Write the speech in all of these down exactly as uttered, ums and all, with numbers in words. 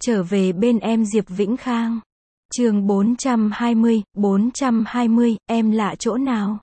Trở về bên em Diệp Vĩnh Khang. Chương bốn trăm hai mươi, bốn trăm hai mươi, em lạ chỗ nào?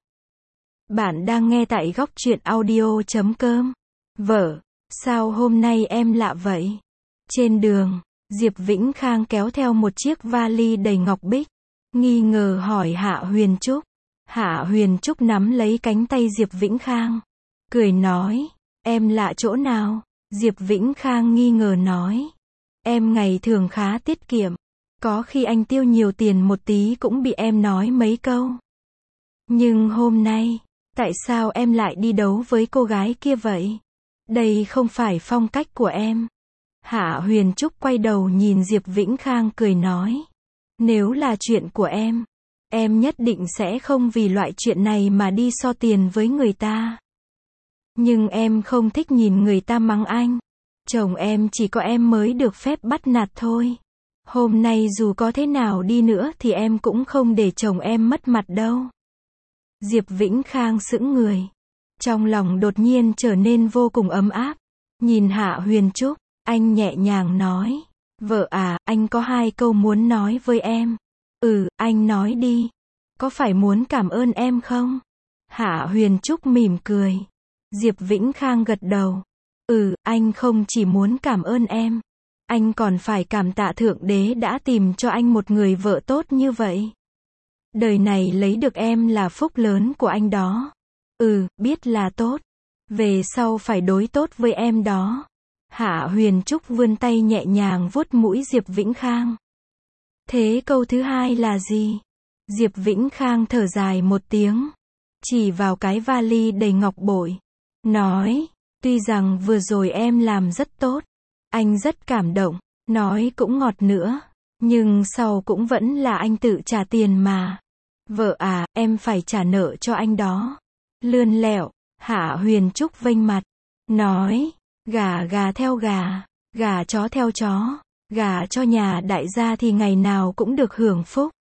Bạn đang nghe tại góc truyện audio chấm com. Vợ, sao hôm nay em lạ vậy? Trên đường, Diệp Vĩnh Khang kéo theo một chiếc vali đầy ngọc bích, nghi ngờ hỏi Hạ Huyền Trúc. Hạ Huyền Trúc nắm lấy cánh tay Diệp Vĩnh Khang, cười nói, em lạ chỗ nào? Diệp Vĩnh Khang nghi ngờ nói, em ngày thường khá tiết kiệm, có khi anh tiêu nhiều tiền một tí cũng bị em nói mấy câu. Nhưng hôm nay, tại sao em lại đi đấu với cô gái kia vậy? Đây không phải phong cách của em. Hạ Huyền Trúc quay đầu nhìn Diệp Vĩnh Khang cười nói, nếu là chuyện của em, em nhất định sẽ không vì loại chuyện này mà đi so tiền với người ta. Nhưng em không thích nhìn người ta mắng anh. Chồng em chỉ có em mới được phép bắt nạt thôi. Hôm nay dù có thế nào đi nữa thì em cũng không để chồng em mất mặt đâu. Diệp Vĩnh Khang sững người. Trong lòng đột nhiên trở nên vô cùng ấm áp. Nhìn Hạ Huyền Trúc, anh nhẹ nhàng nói, vợ à, anh có hai câu muốn nói với em. Ừ, anh nói đi. Có phải muốn cảm ơn em không? Hạ Huyền Trúc mỉm cười. Diệp Vĩnh Khang gật đầu. Ừ, anh không chỉ muốn cảm ơn em. Anh còn phải cảm tạ Thượng Đế đã tìm cho anh một người vợ tốt như vậy. Đời này lấy được em là phúc lớn của anh đó. Ừ, biết là tốt. Về sau phải đối tốt với em đó. Hạ Huyền Trúc vươn tay nhẹ nhàng vuốt mũi Diệp Vĩnh Khang. Thế câu thứ hai là gì? Diệp Vĩnh Khang thở dài một tiếng, chỉ vào cái vali đầy ngọc bội, nói, tuy rằng vừa rồi em làm rất tốt, anh rất cảm động, nói cũng ngọt nữa, nhưng sau cũng vẫn là anh tự trả tiền mà. Vợ à, em phải trả nợ cho anh đó. Lươn lẹo, Hạ Huyền Trúc vênh mặt, nói, gà gà theo gà, gà chó theo chó, gà cho nhà đại gia thì ngày nào cũng được hưởng phúc.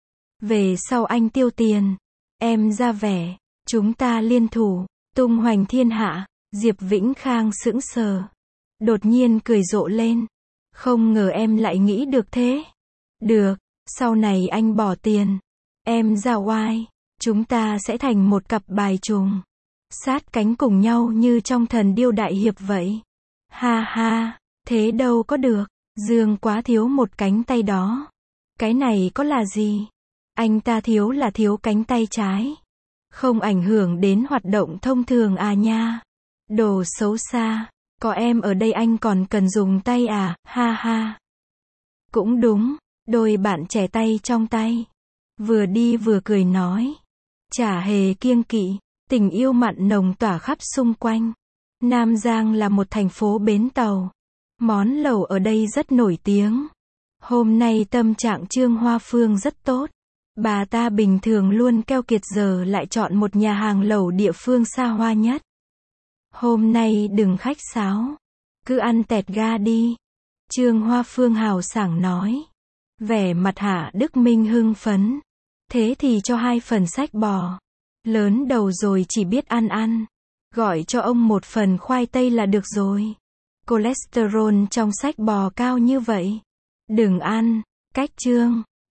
Về sau anh tiêu tiền, em ra vẻ, chúng ta liên thủ, tung hoành thiên hạ. Diệp Vĩnh Khang sững sờ, đột nhiên cười rộ lên, không ngờ em lại nghĩ được thế. Được, sau này anh bỏ tiền, em ra oai, chúng ta sẽ thành một cặp bài trùng, sát cánh cùng nhau như trong Thần Điêu Đại Hiệp vậy. Ha ha, thế đâu có được, Dương quá thiếu một cánh tay đó. Cái này có là gì? Anh ta thiếu là thiếu cánh tay trái. Không ảnh hưởng đến hoạt động thông thường à nha. Đồ xấu xa, có em ở đây anh còn cần dùng tay à, ha ha. Cũng đúng, đôi bạn trẻ tay trong tay. Vừa đi vừa cười nói. Chả hề kiêng kỵ, tình yêu mặn nồng tỏa khắp xung quanh. Nam Giang là một thành phố bến tàu. Món lẩu ở đây rất nổi tiếng. Hôm nay tâm trạng Trương Hoa Phương rất tốt. Bà ta bình thường luôn keo kiệt giờ lại chọn một nhà hàng lẩu địa phương xa hoa nhất. Hôm nay đừng khách sáo, cứ ăn tẹt ga đi. Trương Hoa Phương hào sảng nói. Vẻ mặt Hạ Đức Minh hưng phấn. Thế thì cho hai phần sách bò. Lớn đầu rồi chỉ biết ăn ăn. Gọi cho ông một phần khoai tây là được rồi. Cholesterol trong sách bò cao như vậy. Đừng ăn, cách Trương.